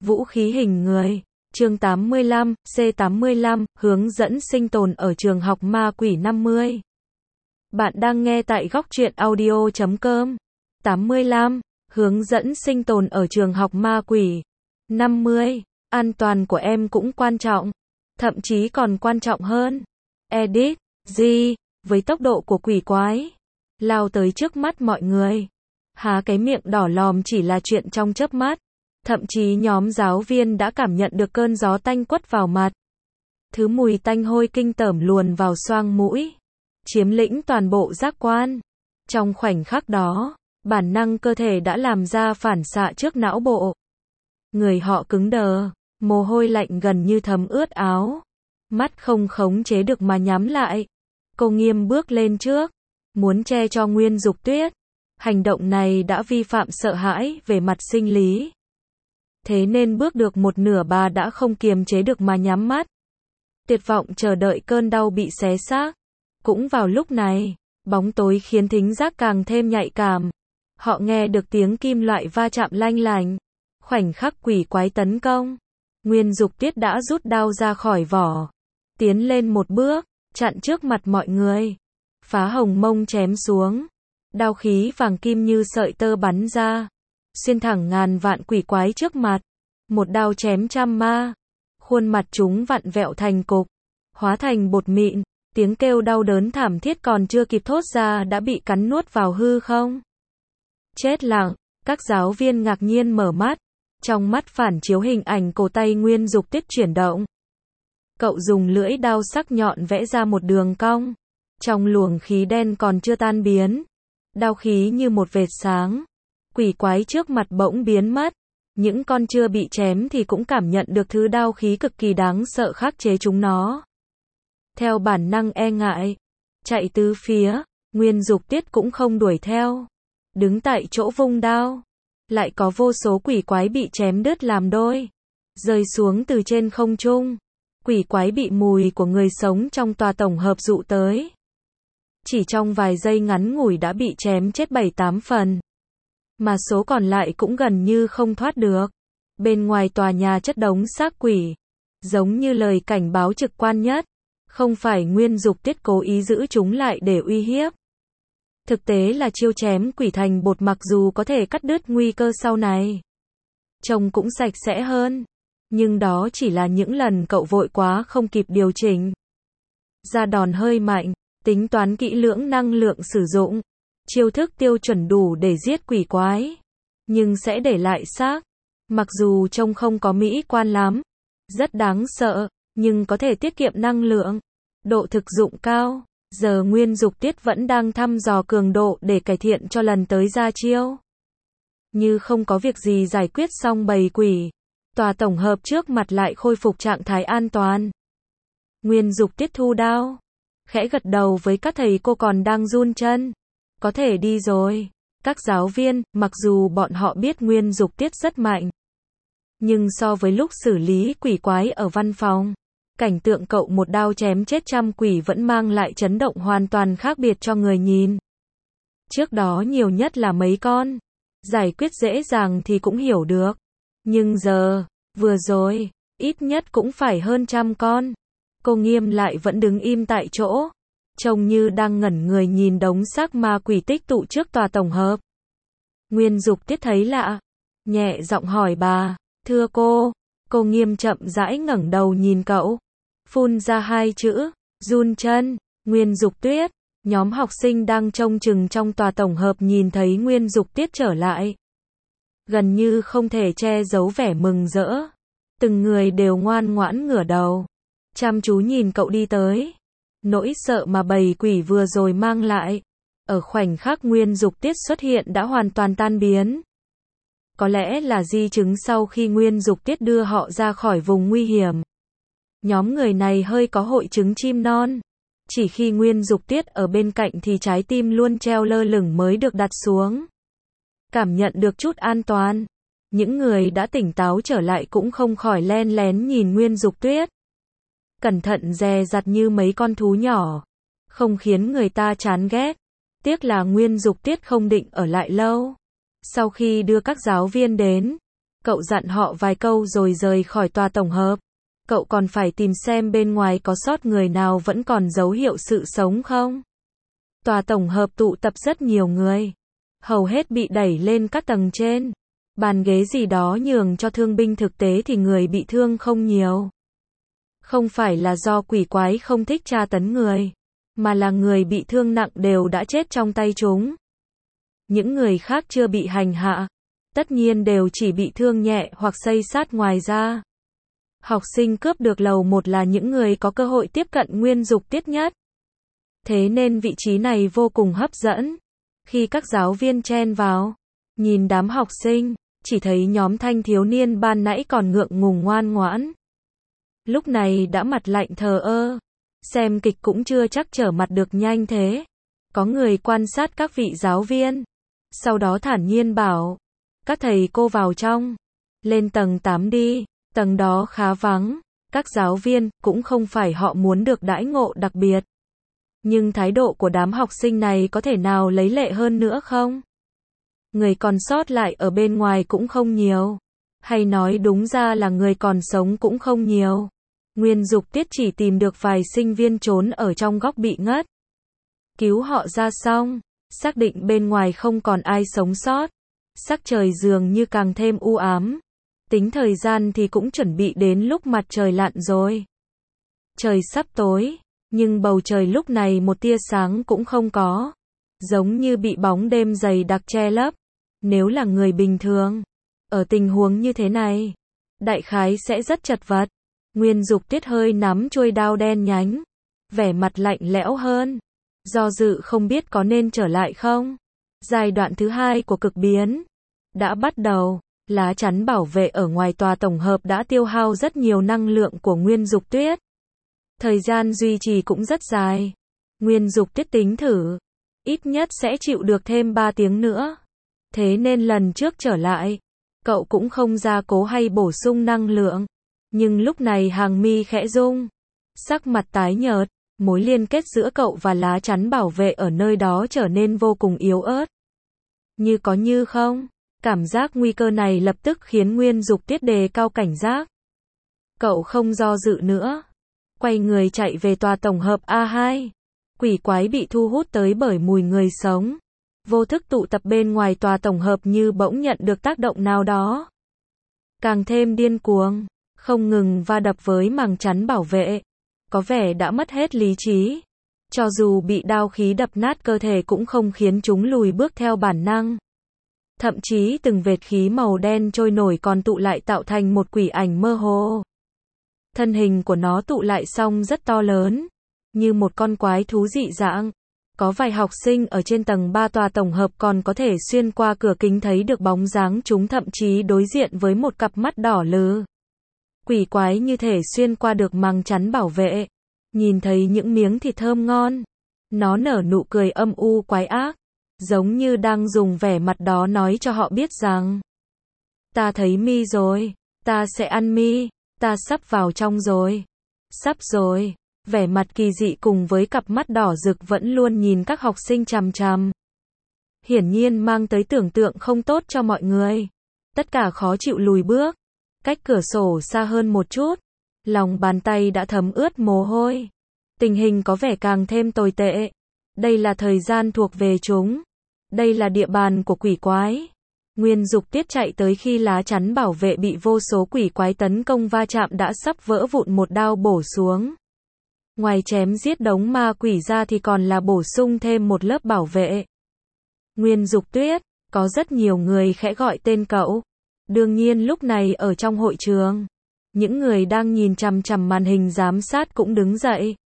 Vũ khí hình người. Chương 85, C85, hướng dẫn sinh tồn ở trường học ma quỷ 50. Bạn đang nghe tại góc truyện audio.com. 85. Hướng dẫn sinh tồn ở trường học ma quỷ 50. An toàn của em cũng quan trọng. Thậm chí còn quan trọng hơn. Edit. G. Với tốc độ của quỷ quái lao tới trước mắt mọi người. Há cái miệng đỏ lòm chỉ là chuyện trong chớp mắt. Thậm chí nhóm giáo viên đã cảm nhận được cơn gió tanh quất vào mặt. Thứ mùi tanh hôi kinh tởm luồn vào xoang mũi, chiếm lĩnh toàn bộ giác quan. Trong khoảnh khắc đó, bản năng cơ thể đã làm ra phản xạ trước não bộ. Người họ cứng đờ, mồ hôi lạnh gần như thấm ướt áo. Mắt không khống chế được mà nhắm lại. Cô Nghiêm bước lên trước, muốn che cho Nguyên Dục Tuyết. Hành động này đã vi phạm sợ hãi về mặt sinh lý. Thế nên bước được một nửa bà đã không kiềm chế được mà nhắm mắt. Tuyệt vọng chờ đợi cơn đau bị xé xác. Cũng vào lúc này, bóng tối khiến thính giác càng thêm nhạy cảm. Họ nghe được tiếng kim loại va chạm lanh lành. Khoảnh khắc quỷ quái tấn công, Nguyên Dục Tuyết đã rút đao ra khỏi vỏ, tiến lên một bước, chặn trước mặt mọi người. Phá hồng mông chém xuống. Đao khí vàng kim như sợi tơ bắn ra, xuyên thẳng ngàn vạn quỷ quái trước mặt. Một đao chém trăm ma. Khuôn mặt chúng vặn vẹo thành cục, hóa thành bột mịn. Tiếng kêu đau đớn thảm thiết còn chưa kịp thốt ra đã bị cắn nuốt vào hư không. Chết lặng, các giáo viên ngạc nhiên mở mắt. Trong mắt phản chiếu hình ảnh cổ tay Nguyên Dục Tuyết chuyển động. Cậu dùng lưỡi đao sắc nhọn vẽ ra một đường cong. Trong luồng khí đen còn chưa tan biến, đao khí như một vệt sáng. Quỷ quái trước mặt bỗng biến mất. Những con chưa bị chém thì cũng cảm nhận được thứ đao khí cực kỳ đáng sợ khắc chế chúng nó. Theo bản năng e ngại, chạy tứ phía, Nguyên Dục Tuyết cũng không đuổi theo. Đứng tại chỗ vung đao. Lại có vô số quỷ quái bị chém đứt làm đôi, rơi xuống từ trên không trung. Quỷ quái bị mùi của người sống trong tòa tổng hợp dụ tới. Chỉ trong vài giây ngắn ngủi đã bị chém chết 7-8 phần. Mà số còn lại cũng gần như không thoát được. Bên ngoài tòa nhà chất đống xác quỷ, giống như lời cảnh báo trực quan nhất. Không phải Nguyên Dục Tuyết cố ý giữ chúng lại để uy hiếp. Thực tế là chiêu chém quỷ thành bột mặc dù có thể cắt đứt nguy cơ sau này. Trông cũng sạch sẽ hơn. Nhưng đó chỉ là những lần cậu vội quá không kịp điều chỉnh. Ra đòn hơi mạnh, tính toán kỹ lưỡng năng lượng sử dụng. Chiêu thức tiêu chuẩn đủ để giết quỷ quái. Nhưng sẽ để lại xác. Mặc dù trông không có mỹ quan lắm. Rất đáng sợ, nhưng có thể tiết kiệm năng lượng. Độ thực dụng cao. Giờ Nguyên Dục Tuyết vẫn đang thăm dò cường độ để cải thiện cho lần tới ra chiêu. Như không có việc gì giải quyết xong bầy quỷ. Tòa tổng hợp trước mặt lại khôi phục trạng thái an toàn. Nguyên Dục Tuyết thu đao. Khẽ gật đầu với các thầy cô còn đang run chân. Có thể đi rồi. Các giáo viên, mặc dù bọn họ biết Nguyên Dục Tuyết rất mạnh. Nhưng so với lúc xử lý quỷ quái ở văn phòng, cảnh tượng cậu một đao chém chết trăm quỷ vẫn mang lại chấn động hoàn toàn khác biệt cho người nhìn. Trước đó nhiều nhất là mấy con. Giải quyết dễ dàng thì cũng hiểu được. Nhưng giờ, vừa rồi, ít nhất cũng phải hơn trăm con. Cô Nghiêm lại vẫn đứng im tại chỗ. Trông như đang ngẩn người nhìn đống xác ma quỷ tích tụ trước tòa tổng hợp. Nguyên Dục Tuyết thấy lạ. Nhẹ giọng hỏi bà, thưa cô. Cô Nghiêm chậm rãi ngẩng đầu nhìn cậu. Phun ra hai chữ, run chân. Nguyên Dục Tuyết. Nhóm học sinh đang trông chừng trong tòa tổng hợp nhìn thấy Nguyên Dục Tuyết trở lại. Gần như không thể che giấu vẻ mừng rỡ. Từng người đều ngoan ngoãn ngửa đầu, chăm chú nhìn cậu đi tới. Nỗi sợ mà bầy quỷ vừa rồi mang lại, ở khoảnh khắc Nguyên Dục Tuyết xuất hiện đã hoàn toàn tan biến. Có lẽ là di chứng sau khi Nguyên Dục Tuyết đưa họ ra khỏi vùng nguy hiểm. Nhóm người này hơi có hội chứng chim non. Chỉ khi Nguyên Dục Tuyết ở bên cạnh thì trái tim luôn treo lơ lửng mới được đặt xuống. Cảm nhận được chút an toàn. Những người đã tỉnh táo trở lại cũng không khỏi len lén nhìn Nguyên Dục Tuyết. Cẩn thận dè dặt như mấy con thú nhỏ. Không khiến người ta chán ghét. Tiếc là Nguyên Dục Tuyết không định ở lại lâu. Sau khi đưa các giáo viên đến, Cậu dặn họ vài câu rồi rời khỏi tòa tổng hợp. Cậu còn phải tìm xem bên ngoài có sót người nào vẫn còn dấu hiệu sự sống không. Tòa tổng hợp tụ tập rất nhiều người. Hầu hết bị đẩy lên các tầng trên. Bàn ghế gì đó nhường cho thương binh, thực tế thì người bị thương không nhiều. Không phải là do quỷ quái không thích tra tấn người, mà là người bị thương nặng đều đã chết trong tay chúng. Những người khác chưa bị hành hạ, tất nhiên đều chỉ bị thương nhẹ hoặc xây xát ngoài ra. Học sinh cướp được lầu 1 là những người có cơ hội tiếp cận nguyên dục tiết nhất. Thế nên vị trí này vô cùng hấp dẫn. Khi các giáo viên chen vào, nhìn đám học sinh, chỉ thấy nhóm thanh thiếu niên ban nãy còn ngượng ngùng ngoan ngoãn. Lúc này đã mặt lạnh thờ ơ. Xem kịch cũng chưa chắc trở mặt được nhanh thế. Có người quan sát các vị giáo viên. Sau đó thản nhiên bảo, các thầy cô vào trong. Lên tầng 8 đi, tầng đó khá vắng. Các giáo viên, cũng không phải họ muốn được đãi ngộ đặc biệt. Nhưng thái độ của đám học sinh này có thể nào lấy lệ hơn nữa không? Người còn sót lại ở bên ngoài cũng không nhiều. Hay nói đúng ra là người còn sống cũng không nhiều. Nguyên dục tiết chỉ tìm được vài sinh viên trốn ở trong góc bị ngất. Cứu họ ra xong, xác định bên ngoài không còn ai sống sót. Sắc trời dường như càng thêm u ám. Tính thời gian thì cũng chuẩn bị đến lúc mặt trời lặn rồi. Trời sắp tối, nhưng bầu trời lúc này một tia sáng cũng không có. Giống như bị bóng đêm dày đặc che lấp. Nếu là người bình thường, ở tình huống như thế này, đại khái sẽ rất chật vật. Nguyên dục tiết hơi nắm chuôi đao đen nhánh, vẻ mặt lạnh lẽo hơn. Do dự không biết có nên trở lại không. Giai đoạn thứ 2 của cực biến đã bắt đầu. Lá chắn bảo vệ ở ngoài tòa tổng hợp đã tiêu hao rất nhiều năng lượng của Nguyên dục tuyết. Thời gian duy trì cũng rất dài. Nguyên dục tiết tính thử, ít nhất sẽ chịu được thêm 3 tiếng nữa. Thế nên lần trước trở lại, cậu cũng không gia cố hay bổ sung năng lượng. Nhưng lúc này hàng mi khẽ rung, sắc mặt tái nhợt, mối liên kết giữa cậu và lá chắn bảo vệ ở nơi đó trở nên vô cùng yếu ớt. Như có như không, cảm giác nguy cơ này lập tức khiến Nguyên dục tiết đề cao cảnh giác. Cậu không do dự nữa, quay người chạy về tòa tổng hợp A2. Quỷ quái bị thu hút tới bởi mùi người sống. Vô thức tụ tập bên ngoài tòa tổng hợp như bỗng nhận được tác động nào đó. Càng thêm điên cuồng, không ngừng va đập với màng chắn bảo vệ. Có vẻ đã mất hết lý trí. Cho dù bị đao khí đập nát cơ thể cũng không khiến chúng lùi bước theo bản năng. Thậm chí từng vệt khí màu đen trôi nổi còn tụ lại tạo thành một quỷ ảnh mơ hồ. Thân hình của nó tụ lại xong rất to lớn, như một con quái thú dị dạng. Có vài học sinh ở trên tầng 3 tòa tổng hợp còn có thể xuyên qua cửa kính thấy được bóng dáng chúng, thậm chí đối diện với một cặp mắt đỏ lừ. Quỷ quái như thể xuyên qua được màng chắn bảo vệ. Nhìn thấy những miếng thịt thơm ngon. Nó nở nụ cười âm u quái ác. Giống như đang dùng vẻ mặt đó nói cho họ biết rằng, ta thấy mi rồi, ta sẽ ăn mi, ta sắp vào trong rồi. Sắp rồi. Vẻ mặt kỳ dị cùng với cặp mắt đỏ rực vẫn luôn nhìn các học sinh chằm chằm. Hiển nhiên mang tới tưởng tượng không tốt cho mọi người. Tất cả khó chịu lùi bước. Cách cửa sổ xa hơn một chút. Lòng bàn tay đã thấm ướt mồ hôi. Tình hình có vẻ càng thêm tồi tệ. Đây là thời gian thuộc về chúng. Đây là địa bàn của quỷ quái. Nguyên dục tiết chạy tới khi lá chắn bảo vệ bị vô số quỷ quái tấn công va chạm đã sắp vỡ vụn, một đao bổ xuống. Ngoài chém giết đống ma quỷ ra thì còn là bổ sung thêm một lớp bảo vệ. Nguyên dục tuyết, có rất nhiều người khẽ gọi tên cậu. Đương nhiên lúc này ở trong hội trường, những người đang nhìn chằm chằm màn hình giám sát cũng đứng dậy.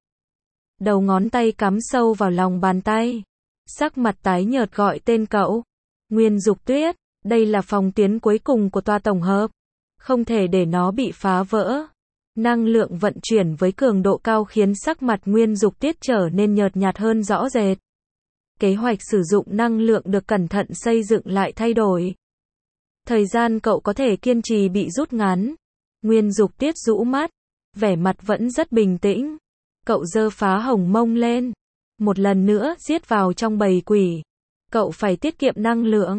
Đầu ngón tay cắm sâu vào lòng bàn tay. Sắc mặt tái nhợt gọi tên cậu. Nguyên dục tuyết, đây là phòng tuyến cuối cùng của tòa tổng hợp. Không thể để nó bị phá vỡ. Năng lượng vận chuyển với cường độ cao khiến sắc mặt Nguyên dục tiết trở nên nhợt nhạt hơn rõ rệt. Kế hoạch sử dụng năng lượng được cẩn thận xây dựng lại thay đổi. Thời gian cậu có thể kiên trì bị rút ngắn. Nguyên dục tiết rũ mắt. Vẻ mặt vẫn rất bình tĩnh. Cậu giơ phá hồng mông lên. Một lần nữa giết vào trong bầy quỷ. Cậu phải tiết kiệm năng lượng.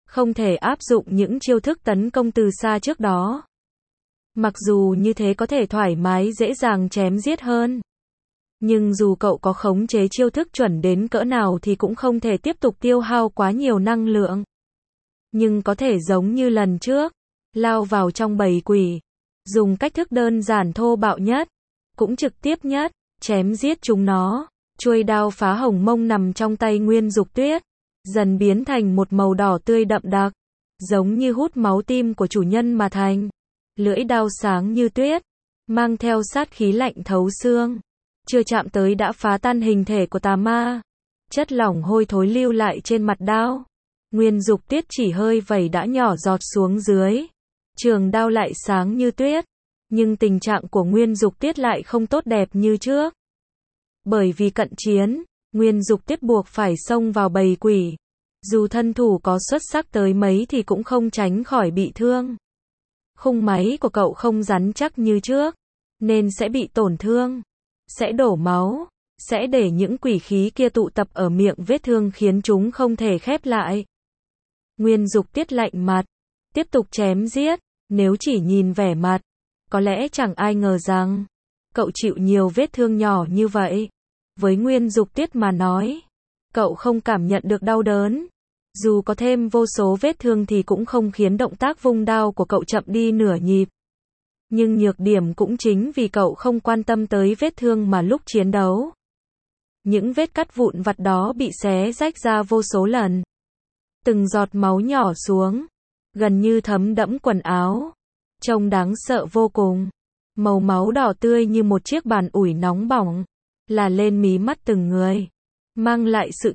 không thể áp dụng những chiêu thức tấn công từ xa trước đó. Mặc dù như thế có thể thoải mái dễ dàng chém giết hơn. Nhưng dù cậu có khống chế chiêu thức chuẩn đến cỡ nào thì cũng không thể tiếp tục tiêu hao quá nhiều năng lượng. Nhưng có thể giống như lần trước, lao vào trong bầy quỷ, dùng cách thức đơn giản thô bạo nhất, cũng trực tiếp nhất, chém giết chúng nó. Chuôi đao phá hồng mông nằm trong tay Nguyên Dục Tuyết, dần biến thành một màu đỏ tươi đậm đặc, giống như hút máu tim của chủ nhân mà thành. Lưỡi đao sáng như tuyết, mang theo sát khí lạnh thấu xương, chưa chạm tới đã phá tan hình thể của tà ma. Chất lỏng hôi thối lưu lại trên mặt đao. Nguyên Dục Tuyết chỉ hơi vẩy đã nhỏ giọt xuống dưới. Trường đao lại sáng như tuyết, nhưng tình trạng của Nguyên Dục Tuyết lại không tốt đẹp như trước. Bởi vì cận chiến, Nguyên Dục Tuyết buộc phải xông vào bầy quỷ. Dù thân thủ có xuất sắc tới mấy thì cũng không tránh khỏi bị thương. Khung máy của cậu không rắn chắc như trước, nên sẽ bị tổn thương, sẽ đổ máu, sẽ để những quỷ khí kia tụ tập ở miệng vết thương khiến chúng không thể khép lại. Nguyên Dục Tuyết lạnh mặt, tiếp tục chém giết. Nếu chỉ nhìn vẻ mặt, có lẽ chẳng ai ngờ rằng cậu chịu nhiều vết thương nhỏ như vậy. Với Nguyên Dục Tuyết mà nói, cậu không cảm nhận được đau đớn. Dù có thêm vô số vết thương thì cũng không khiến động tác vung đao của cậu chậm đi nửa nhịp. Nhưng nhược điểm cũng chính vì cậu không quan tâm tới vết thương mà lúc chiến đấu. Những vết cắt vụn vặt đó bị xé rách ra vô số lần. Từng giọt máu nhỏ xuống, gần như thấm đẫm quần áo. Trông đáng sợ vô cùng. Màu máu đỏ tươi như một chiếc bàn ủi nóng bỏng, là lên mí mắt từng người, mang lại sự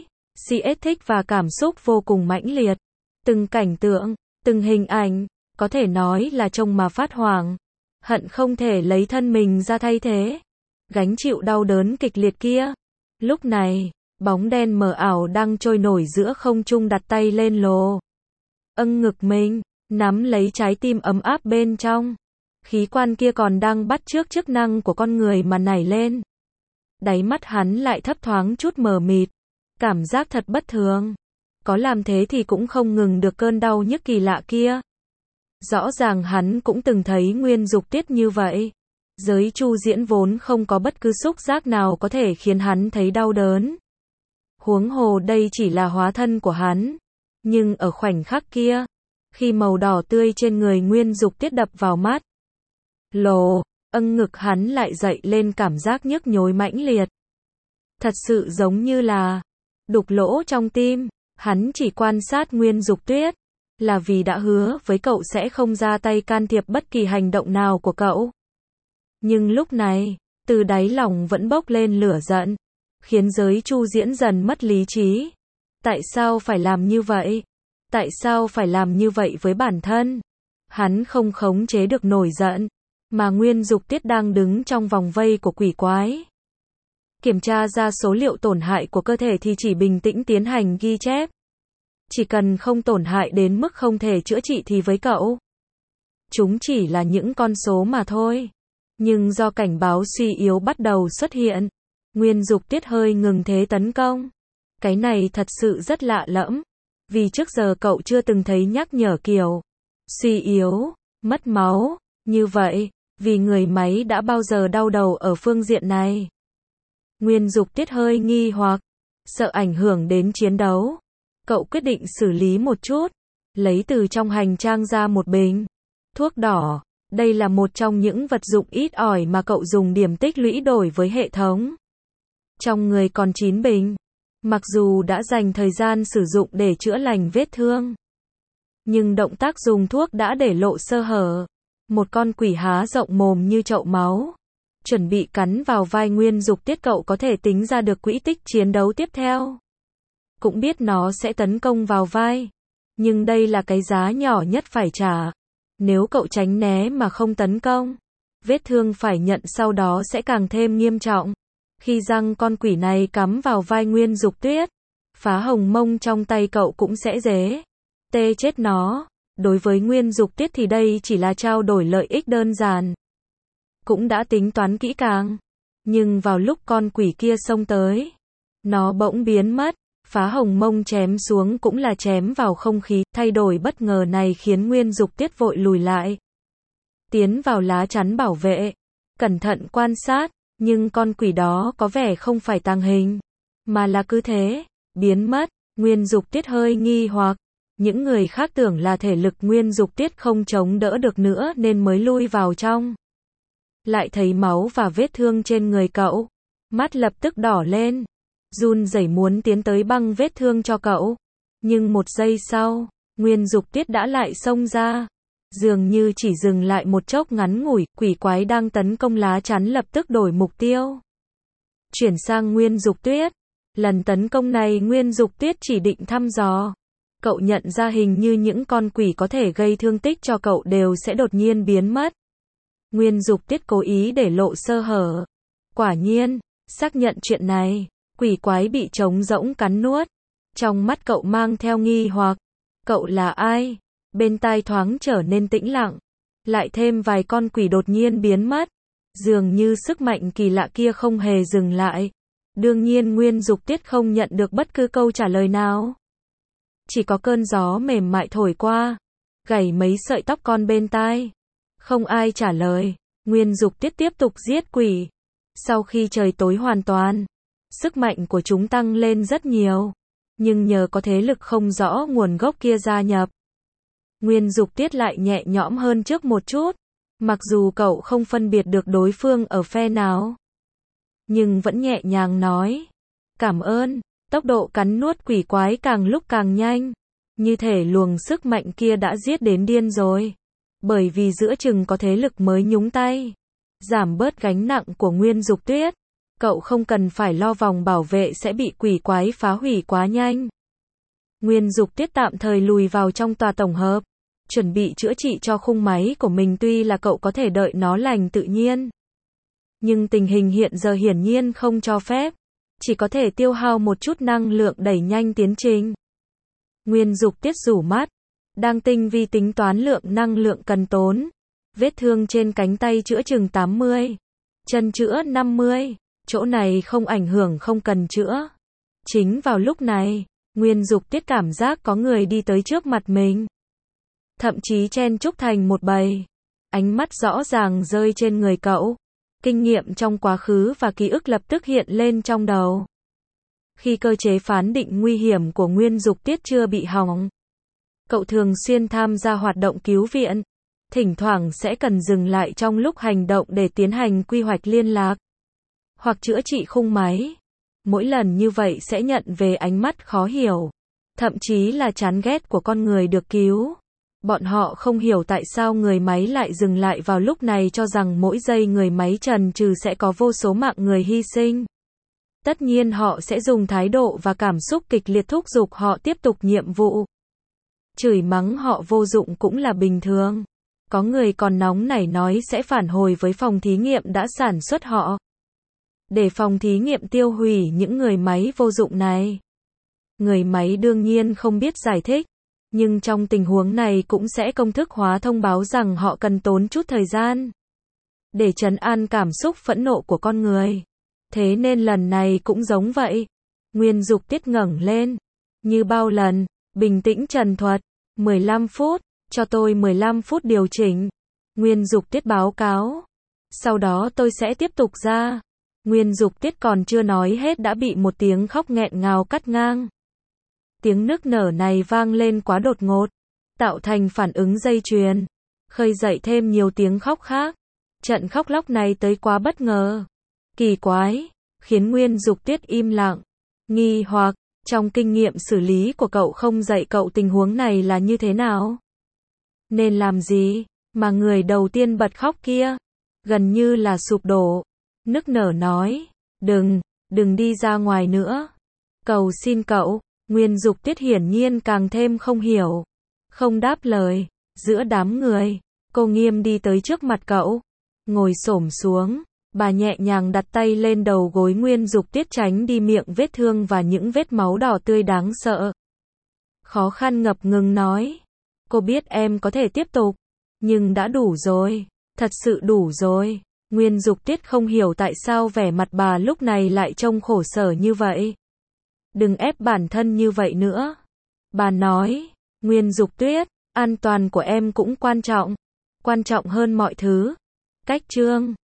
thích và cảm xúc vô cùng mãnh liệt. Từng cảnh tượng, từng hình ảnh, có thể nói là trông mà phát hoảng, hận không thể lấy thân mình ra thay thế, gánh chịu đau đớn kịch liệt kia. Lúc này, bóng đen mờ ảo đang trôi nổi giữa không trung đặt tay lên lồ ngực mình, nắm lấy trái tim ấm áp bên trong. Khí quan kia còn đang bắt chước chức năng của con người mà nảy lên. Đáy mắt hắn lại thấp thoáng chút mờ mịt, cảm giác thật bất thường. Có làm thế thì cũng không ngừng được cơn đau nhức kỳ lạ kia. Rõ ràng hắn cũng từng thấy Nguyên Dục Tuyết như vậy. Giới chu diễn vốn không có bất cứ xúc giác nào có thể khiến hắn thấy đau đớn. Huống hồ đây chỉ là hóa thân của hắn. Nhưng ở khoảnh khắc kia, khi màu đỏ tươi trên người Nguyên Dục Tuyết đập vào mắt, ngực hắn lại dậy lên cảm giác nhức nhối mãnh liệt. Thật sự giống như là đục lỗ trong tim. Hắn chỉ quan sát Nguyên Dục Tuyết, là vì đã hứa với cậu sẽ không ra tay can thiệp bất kỳ hành động nào của cậu. Nhưng lúc này, từ đáy lòng vẫn bốc lên lửa giận, khiến giới chu diễn dần mất lý trí. Tại sao phải làm như vậy? Tại sao phải làm như vậy với bản thân? Hắn không khống chế được nổi giận, mà Nguyên Dục Tuyết đang đứng trong vòng vây của quỷ quái. Kiểm tra ra số liệu tổn hại của cơ thể thì chỉ bình tĩnh tiến hành ghi chép. Chỉ cần không tổn hại đến mức không thể chữa trị thì với cậu, chúng chỉ là những con số mà thôi. Nhưng do cảnh báo suy yếu bắt đầu xuất hiện, Nguyên Dục Tuyết hơi ngừng thế tấn công. Cái này thật sự rất lạ lẫm, vì trước giờ cậu chưa từng thấy nhắc nhở kiểu suy yếu, mất máu như vậy, vì người máy đã bao giờ đau đầu ở phương diện này. Nguyên Dục Tuyết hơi nghi hoặc, sợ ảnh hưởng đến chiến đấu. Cậu quyết định xử lý một chút, lấy từ trong hành trang ra một bình thuốc đỏ. Đây là một trong những vật dụng ít ỏi mà cậu dùng điểm tích lũy đổi với hệ thống. Trong người còn 9 bình. Mặc dù đã dành thời gian sử dụng để chữa lành vết thương, nhưng động tác dùng thuốc đã để lộ sơ hở. Một con quỷ há rộng mồm như chậu máu, chuẩn bị cắn vào vai Nguyên Dục Tuyết. Cậu có thể tính ra được quỹ tích chiến đấu tiếp theo, cũng biết nó sẽ tấn công vào vai. Nhưng đây là cái giá nhỏ nhất phải trả. Nếu cậu tránh né mà không tấn công, vết thương phải nhận sau đó sẽ càng thêm nghiêm trọng. Khi răng con quỷ này cắm vào vai Nguyên Dục Tuyết, phá hồng mông trong tay cậu cũng sẽ tê chết nó. Đối với Nguyên Dục Tuyết thì đây chỉ là trao đổi lợi ích đơn giản, cũng đã tính toán kỹ càng. Nhưng vào lúc con quỷ kia xông tới, nó bỗng biến mất, phá hồng mông chém xuống cũng là chém vào không khí, thay đổi bất ngờ này khiến Nguyên Dục Tiết vội lùi lại. Tiến vào lá chắn bảo vệ, cẩn thận quan sát, nhưng con quỷ đó có vẻ không phải tàng hình, mà là cứ thế, biến mất. Nguyên Dục Tiết hơi nghi hoặc, những người khác tưởng là thể lực Nguyên Dục Tiết không chống đỡ được nữa nên mới lui vào trong. Lại thấy máu và vết thương trên người cậu, mắt lập tức đỏ lên, run rẩy muốn tiến tới băng vết thương cho cậu. Nhưng một giây sau, Nguyên Dục Tiết đã lại xông ra. Dường như chỉ dừng lại một chốc ngắn ngủi, quỷ quái đang tấn công lá chắn lập tức đổi mục tiêu. Chuyển sang Nguyên Dục Tuyết. Lần tấn công này Nguyên Dục Tiết chỉ định thăm dò. Cậu nhận ra hình như những con quỷ có thể gây thương tích cho cậu đều sẽ đột nhiên biến mất. Nguyên Dục Tiết cố ý để lộ sơ hở. Quả nhiên, xác nhận chuyện này, quỷ quái bị trống rỗng cắn nuốt. Trong mắt cậu mang theo nghi hoặc. Cậu là ai? Bên tai thoáng trở nên tĩnh lặng. Lại thêm vài con quỷ đột nhiên biến mất. Dường như sức mạnh kỳ lạ kia không hề dừng lại. Đương nhiên Nguyên Dục Tiết không nhận được bất cứ câu trả lời nào. Chỉ có cơn gió mềm mại thổi qua, gảy mấy sợi tóc con bên tai. Không ai trả lời. Nguyên Dục Tiết tiếp tục giết quỷ. Sau khi trời tối hoàn toàn, sức mạnh của chúng tăng lên rất nhiều. Nhưng nhờ có thế lực không rõ nguồn gốc kia gia nhập, Nguyên Dục Tiết lại nhẹ nhõm hơn trước một chút. Mặc dù cậu không phân biệt được đối phương ở phe nào, nhưng vẫn nhẹ nhàng nói. Cảm ơn. Tốc độ cắn nuốt quỷ quái càng lúc càng nhanh. Như thể luồng sức mạnh kia đã giết đến điên rồi. Bởi vì giữa chừng có thế lực mới nhúng tay. Giảm bớt gánh nặng của Nguyên Dục Tuyết. Cậu không cần phải lo vòng bảo vệ sẽ bị quỷ quái phá hủy quá nhanh. Nguyên Dục Tiết tạm thời lùi vào trong tòa tổng hợp. Chuẩn bị chữa trị cho khung máy của mình, tuy là cậu có thể đợi nó lành tự nhiên. Nhưng tình hình hiện giờ hiển nhiên không cho phép. Chỉ có thể tiêu hao một chút năng lượng đẩy nhanh tiến trình. Nguyên Dục Tiết rủ mắt. Đang tinh vi tính toán lượng năng lượng cần tốn. Vết thương trên cánh tay chữa chừng 80. Chân chữa 50. Chỗ này không ảnh hưởng, không cần chữa. Chính vào lúc này, Nguyên Dục Tiết cảm giác có người đi tới trước mặt mình. Thậm chí chen chúc thành một bầy. Ánh mắt rõ ràng rơi trên người cậu. Kinh nghiệm trong quá khứ và ký ức lập tức hiện lên trong đầu. Khi cơ chế phán định nguy hiểm của Nguyên Dục Tiết chưa bị hỏng, cậu thường xuyên tham gia hoạt động cứu viện. Thỉnh thoảng sẽ cần dừng lại trong lúc hành động để tiến hành quy hoạch liên lạc, hoặc chữa trị khung máy. Mỗi lần như vậy sẽ nhận về ánh mắt khó hiểu, thậm chí là chán ghét của con người được cứu. Bọn họ không hiểu tại sao người máy lại dừng lại vào lúc này, cho rằng mỗi giây người máy trần trừ sẽ có vô số mạng người hy sinh. Tất nhiên họ sẽ dùng thái độ và cảm xúc kịch liệt thúc giục họ tiếp tục nhiệm vụ. Chửi mắng họ vô dụng cũng là bình thường. Có người còn nóng nảy nói sẽ phản hồi với phòng thí nghiệm đã sản xuất họ, để phòng thí nghiệm tiêu hủy những người máy vô dụng này. Người máy đương nhiên không biết giải thích, nhưng trong tình huống này cũng sẽ công thức hóa thông báo rằng họ cần tốn chút thời gian để trấn an cảm xúc phẫn nộ của con người. Thế nên lần này cũng giống vậy. Nguyên Dục Tiết ngẩng lên, như bao lần, bình tĩnh trần thuật. 15 phút, cho tôi 15 phút điều chỉnh. Nguyên Dục Tiết báo cáo. Sau đó tôi sẽ tiếp tục ra. Nguyên Dục Tiết còn chưa nói hết đã bị một tiếng khóc nghẹn ngào cắt ngang. Tiếng nức nở này vang lên quá đột ngột, tạo thành phản ứng dây chuyền, khơi dậy thêm nhiều tiếng khóc khác. Trận khóc lóc này tới quá bất ngờ, kỳ quái, khiến Nguyên Dục Tiết im lặng, nghi hoặc. Trong kinh nghiệm xử lý của cậu không dạy cậu tình huống này là như thế nào, nên làm gì, mà người đầu tiên bật khóc kia gần như là sụp đổ, nức nở nói, đừng đi ra ngoài nữa, cầu xin cậu. Nguyên Dục Tiết hiển nhiên càng thêm không hiểu, không đáp lời. Giữa đám người, cô Nghiêm đi tới trước mặt cậu, ngồi xổm xuống. Bà nhẹ nhàng đặt tay lên đầu gối Nguyên Dục Tiết, tránh đi miệng vết thương và những vết máu đỏ tươi đáng sợ. Khó khăn ngập ngừng nói, cô biết em có thể tiếp tục, nhưng đã đủ rồi, thật sự đủ rồi. Nguyên Dục Tiết không hiểu tại sao vẻ mặt bà lúc này lại trông khổ sở như vậy. Đừng ép bản thân như vậy nữa. Bà nói, Nguyên Dục Tuyết, an toàn của em cũng quan trọng hơn mọi thứ. Cách chương